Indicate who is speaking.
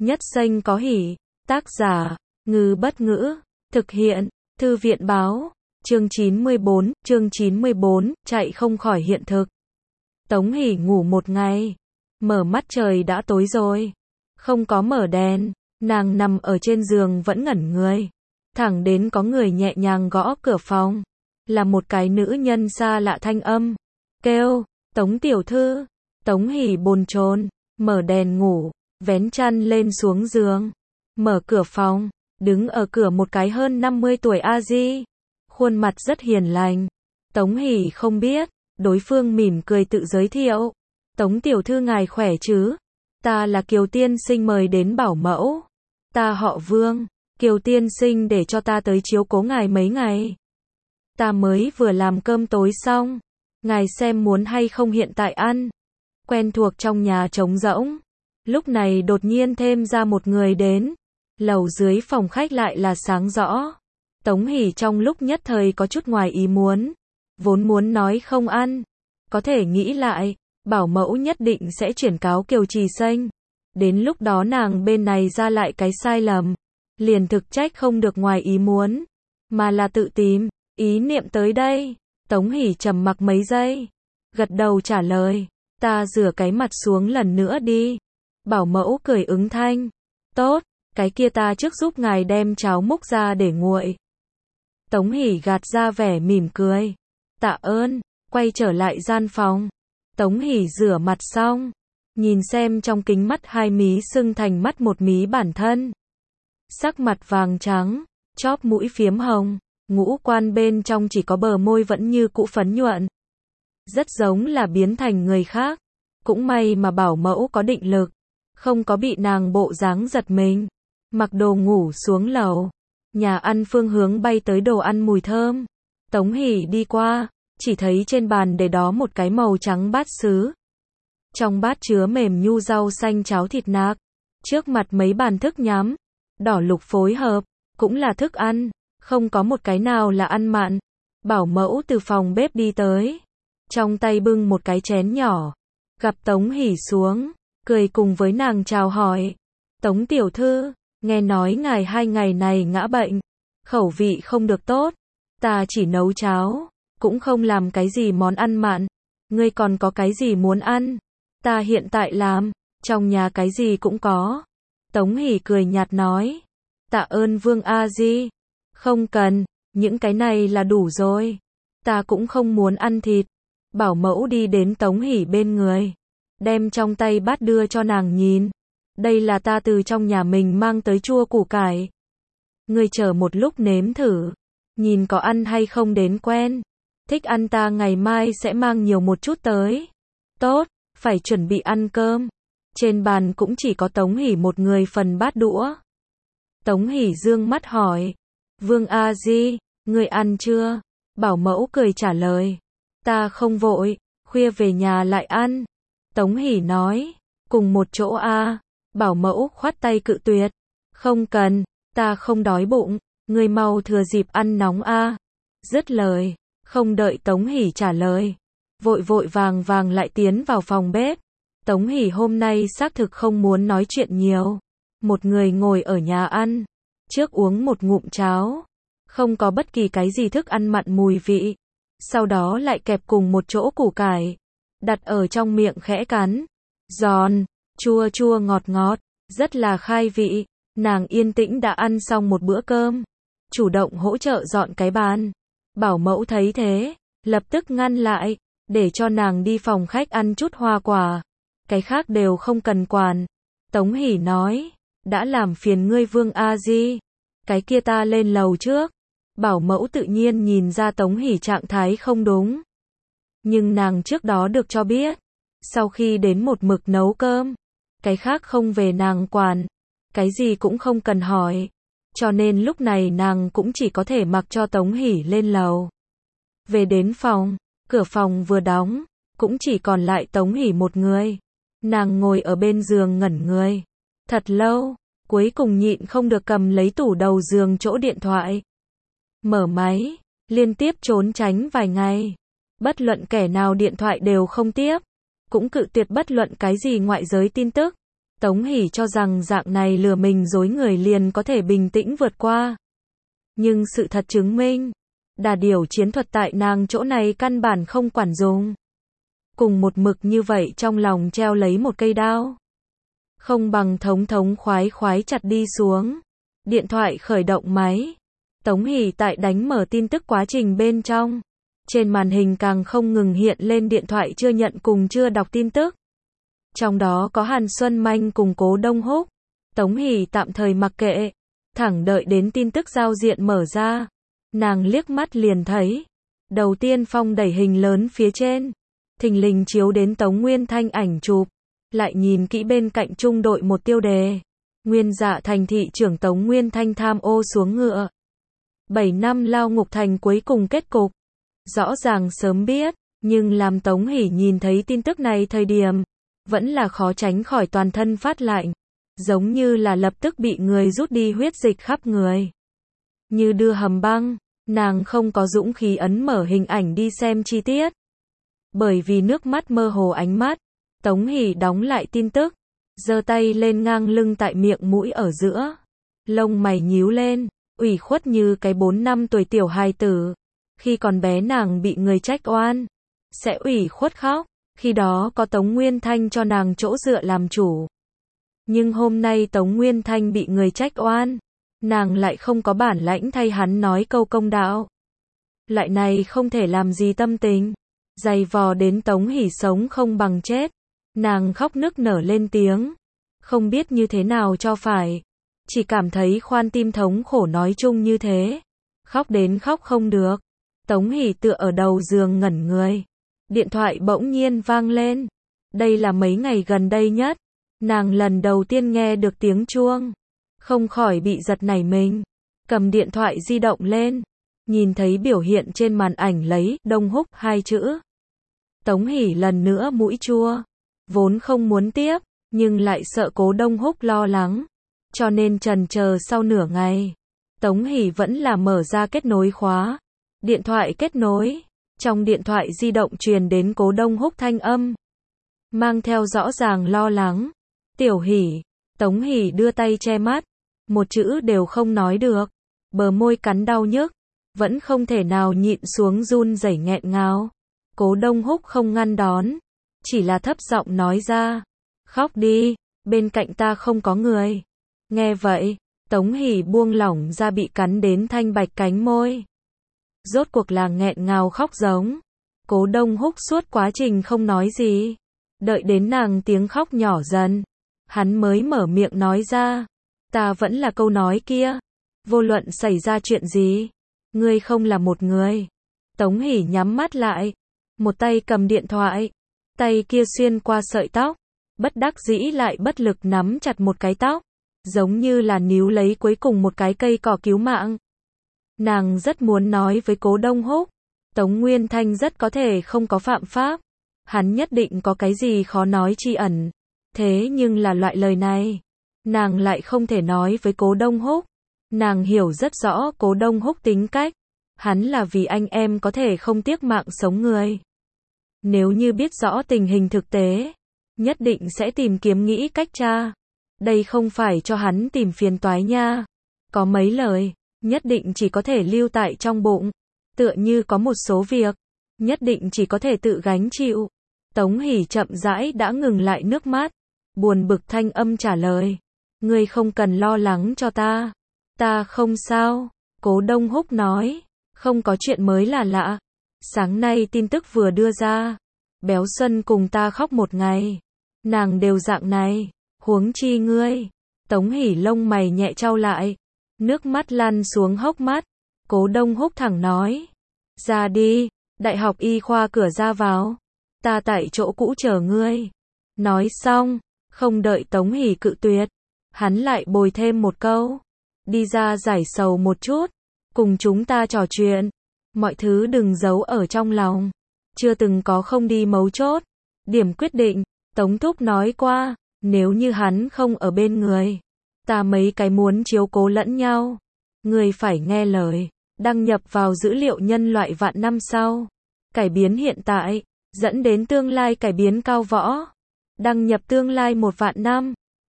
Speaker 1: Nhất xanh có hỉ. Tác giả, Ngư Bất Ngữ. Thực hiện, Thư viện báo. Chương 94, chạy không khỏi hiện thực. Tống Hỷ ngủ một ngày. Mở mắt trời đã tối rồi. Không có mở đèn, nàng nằm ở trên giường vẫn ngẩn người. Thẳng đến có người nhẹ nhàng gõ cửa phòng. Là một cái nữ nhân xa lạ thanh âm. Kêu, Tống tiểu thư. Tống Hỷ bồn chồn, mở đèn ngủ, vén chăn lên xuống giường. Mở cửa phòng, đứng ở cửa một cái hơn 50 tuổi A-di. Khuôn mặt rất hiền lành. Tống Hỷ không biết, đối phương mỉm cười tự giới thiệu. Tống tiểu thư ngài khỏe chứ? Ta là Kiều tiên sinh mời đến bảo mẫu. Ta họ Vương, Kiều tiên sinh để cho ta tới chiếu cố ngài mấy ngày. Ta mới vừa làm cơm tối xong. Ngài xem muốn hay không hiện tại ăn. Quen thuộc trong nhà trống rỗng. Lúc này đột nhiên thêm ra một người đến. Lầu dưới phòng khách lại là sáng rõ. Tống Hỷ trong lúc nhất thời có chút ngoài ý muốn. Vốn muốn nói không ăn. Có thể nghĩ lại, bảo mẫu nhất định sẽ chuyển cáo Kiều Trì Xanh. Đến lúc đó nàng bên này ra lại cái sai lầm. Liền thực trách không được ngoài ý muốn. Mà là tự tìm, ý niệm tới đây. Tống Hỷ trầm mặc mấy giây. Gật đầu trả lời. Ta rửa cái mặt xuống lần nữa đi. Bảo mẫu cười ứng thanh. Tốt, cái kia ta trước giúp ngài đem cháo múc ra để nguội. Tống Hỷ gạt ra vẻ mỉm cười. Tạ ơn, quay trở lại gian phòng. Tống Hỷ rửa mặt xong. Nhìn xem trong kính mắt hai mí sưng thành mắt một mí bản thân. Sắc mặt vàng trắng, chóp mũi phiếm hồng. Ngũ quan bên trong chỉ có bờ môi vẫn như cũ phấn nhuận. Rất giống là biến thành người khác. Cũng may mà bảo mẫu có định lực. Không có bị nàng bộ dáng giật mình. Mặc đồ ngủ xuống lầu. Nhà ăn phương hướng bay tới đồ ăn mùi thơm. Tống Hỷ đi qua. Chỉ thấy trên bàn để đó một cái màu trắng bát sứ. Trong bát chứa mềm nhu rau xanh cháo thịt nạc. Trước mặt mấy bàn thức nhắm. Đỏ lục phối hợp. Cũng là thức ăn. Không có một cái nào là ăn mặn. Bảo mẫu từ phòng bếp đi tới. Trong tay bưng một cái chén nhỏ. Gặp Tống Hỷ xuống. Cười cùng với nàng chào hỏi. Tống tiểu thư, nghe nói ngài 2 ngày này ngã bệnh. Khẩu vị không được tốt. Ta chỉ nấu cháo. Cũng không làm cái gì món ăn mặn. Ngươi còn có cái gì muốn ăn? Ta hiện tại làm. Trong nhà cái gì cũng có. Tống Hỷ cười nhạt nói. Tạ ơn Vương A-di. Không cần, những cái này là đủ rồi. Ta cũng không muốn ăn thịt. Bảo mẫu đi đến Tống Hỷ bên người. Đem trong tay bát đưa cho nàng nhìn. Đây là ta từ trong nhà mình mang tới chua củ cải. Ngươi chờ một lúc nếm thử. Nhìn có ăn hay không đến quen. Thích ăn ta ngày mai sẽ mang nhiều một chút tới. Tốt, phải chuẩn bị ăn cơm. Trên bàn cũng chỉ có Tống Hỷ một người phần bát đũa. Tống Hỷ dương mắt hỏi. Vương A-di, ngươi ăn chưa? Bảo mẫu cười trả lời. Ta không vội, khuya về nhà lại ăn. Tống Hỷ nói. Cùng một chỗ a. Bảo mẫu khoát tay cự tuyệt. Không cần, ta không đói bụng. Ngươi mau thừa dịp ăn nóng a. Dứt lời, không đợi Tống Hỷ trả lời. Vội vội vàng vàng lại tiến vào phòng bếp. Tống Hỷ hôm nay xác thực không muốn nói chuyện nhiều. Một người ngồi ở nhà ăn. Trước uống một ngụm cháo. Không có bất kỳ cái gì thức ăn mặn mùi vị. Sau đó lại kẹp cùng một chỗ củ cải. Đặt ở trong miệng khẽ cắn. Giòn, chua chua ngọt ngọt. Rất là khai vị. Nàng yên tĩnh đã ăn xong một bữa cơm. Chủ động hỗ trợ dọn cái bàn. Bảo mẫu thấy thế. Lập tức ngăn lại. Để cho nàng đi phòng khách ăn chút hoa quả. Cái khác đều không cần quản. Tống Hỷ nói. Đã làm phiền ngươi Vương A-di. Cái kia ta lên lầu trước. Bảo mẫu tự nhiên nhìn ra Tống Hỷ trạng thái không đúng. Nhưng nàng trước đó được cho biết. Sau khi đến một mực nấu cơm. Cái khác không về nàng quản. Cái gì cũng không cần hỏi. Cho nên lúc này nàng cũng chỉ có thể mặc cho Tống Hỷ lên lầu. Về đến phòng. Cửa phòng vừa đóng. Cũng chỉ còn lại Tống Hỷ một người. Nàng ngồi ở bên giường ngẩn người. Thật lâu. Cuối cùng nhịn không được cầm lấy tủ đầu giường chỗ điện thoại. Mở máy. Liên tiếp trốn tránh vài ngày. Bất luận kẻ nào điện thoại đều không tiếp. Cũng cự tuyệt bất luận cái gì ngoại giới tin tức. Tống Hỷ cho rằng dạng này lừa mình dối người liền có thể bình tĩnh vượt qua. Nhưng sự thật chứng minh, đà điểu chiến thuật tại nàng chỗ này căn bản không quản dùng. Cùng một mực như vậy trong lòng treo lấy một cây đao. Không bằng thống thống khoái khoái chặt đi xuống. Điện thoại khởi động máy. Tống Hỷ tại đánh mở tin tức quá trình bên trong. Trên màn hình càng không ngừng hiện lên điện thoại chưa nhận cùng chưa đọc tin tức. Trong đó có Hàn Xuân Manh cùng Cố Đông Húc. Tống Hỷ tạm thời mặc kệ. Thẳng đợi đến tin tức giao diện mở ra. Nàng liếc mắt liền thấy. Đầu tiên phong đẩy hình lớn phía trên. Thình lình chiếu đến Tống Nguyên Thanh ảnh chụp. Lại nhìn kỹ bên cạnh trung đội một tiêu đề. Nguyên Dạ thành thị trưởng Tống Nguyên Thanh tham ô xuống ngựa. 7 năm lao ngục thành cuối cùng kết cục. Rõ ràng sớm biết, nhưng làm Tống Hỷ nhìn thấy tin tức này thời điểm, vẫn là khó tránh khỏi toàn thân phát lạnh. Giống như là lập tức bị người rút đi huyết dịch khắp người. Như đưa hầm băng, nàng không có dũng khí ấn mở hình ảnh đi xem chi tiết. Bởi vì nước mắt mơ hồ ánh mắt, Tống Hỷ đóng lại tin tức, giơ tay lên ngang lưng tại miệng mũi ở giữa. Lông mày nhíu lên, ủy khuất như cái 4 năm tuổi tiểu hài tử. Khi còn bé nàng bị người trách oan, sẽ ủy khuất khóc, khi đó có Tống Nguyên Thanh cho nàng chỗ dựa làm chủ. Nhưng hôm nay Tống Nguyên Thanh bị người trách oan, nàng lại không có bản lãnh thay hắn nói câu công đạo. Loại này không thể làm gì tâm tình, dày vò đến Tống Hỷ sống không bằng chết. Nàng khóc nức nở lên tiếng, không biết như thế nào cho phải, chỉ cảm thấy khoan tim thống khổ nói chung như thế, khóc đến khóc không được. Tống Hỷ tựa ở đầu giường ngẩn người, điện thoại bỗng nhiên vang lên, đây là mấy ngày gần đây nhất, nàng lần đầu tiên nghe được tiếng chuông, không khỏi bị giật nảy mình, cầm điện thoại di động lên, nhìn thấy biểu hiện trên màn ảnh lấy Đông Húc 2 chữ. Tống Hỷ lần nữa mũi chua. Vốn không muốn tiếp, nhưng lại sợ Cố Đông Húc lo lắng. Cho nên chần chờ sau nửa ngày. Tống Hỷ vẫn là mở ra kết nối khóa. Điện thoại kết nối. Trong điện thoại di động truyền đến Cố Đông Húc thanh âm. Mang theo rõ ràng lo lắng. Tiểu Hỷ. Tống Hỷ đưa tay che mắt. Một chữ đều không nói được. Bờ môi cắn đau nhức. Vẫn không thể nào nhịn xuống run rẩy nghẹn ngào. Cố Đông Húc không ngăn đón. Chỉ là thấp giọng nói ra. Khóc đi, bên cạnh ta không có người. Nghe vậy, Tống Hỷ buông lỏng ra bị cắn đến thanh bạch cánh môi. Rốt cuộc là nghẹn ngào khóc giống. Cố Đông Húc suốt quá trình không nói gì. Đợi đến nàng tiếng khóc nhỏ dần. Hắn mới mở miệng nói ra. Ta vẫn là câu nói kia. Vô luận xảy ra chuyện gì. Ngươi không là một người. Tống Hỷ nhắm mắt lại. Một tay cầm điện thoại. Tay kia xuyên qua sợi tóc. Bất đắc dĩ lại bất lực nắm chặt một cái tóc. Giống như là níu lấy cuối cùng một cái cây cỏ cứu mạng. Nàng rất muốn nói với Cố Đông Húc. Tống Nguyên Thanh rất có thể không có phạm pháp. Hắn nhất định có cái gì khó nói chi ẩn. Thế nhưng là loại lời này. Nàng lại không thể nói với Cố Đông Húc. Nàng hiểu rất rõ Cố Đông Húc tính cách. Hắn là vì anh em có thể không tiếc mạng sống người. Nếu như biết rõ tình hình thực tế, nhất định sẽ tìm kiếm nghĩ cách tra. Đây không phải cho hắn tìm phiền toái nha. Có mấy lời, nhất định chỉ có thể lưu tại trong bụng. Tựa như có một số việc, nhất định chỉ có thể tự gánh chịu. Tống Hỷ chậm rãi đã ngừng lại nước mắt. Buồn bực thanh âm trả lời. Ngươi không cần lo lắng cho ta. Ta không sao. Cố Đông Húc nói. Không có chuyện mới là lạ. Sáng nay tin tức vừa đưa ra. Béo Xuân cùng ta khóc một ngày. Nàng đều dạng này. Huống chi ngươi. Tống Hỷ lông mày nhẹ chau lại. Nước mắt lăn xuống hốc mắt. Cố Đông Húc thẳng nói. Ra đi. Đại học y khoa cửa ra vào. Ta tại chỗ cũ chờ ngươi. Nói xong. Không đợi Tống Hỷ cự tuyệt. Hắn lại bồi thêm một câu. Đi ra giải sầu một chút. Cùng chúng ta trò chuyện. Mọi thứ đừng giấu ở trong lòng. Chưa từng có không đi mấu chốt. Điểm quyết định. Tống Thúc nói qua. Nếu như hắn không ở bên người. Ta mấy cái muốn chiếu cố lẫn nhau. Người phải nghe lời. Đăng nhập vào dữ liệu nhân loại vạn năm sau. Cải biến hiện tại. Dẫn đến tương lai cải biến cao võ. Đăng nhập tương lai 1 vạn năm.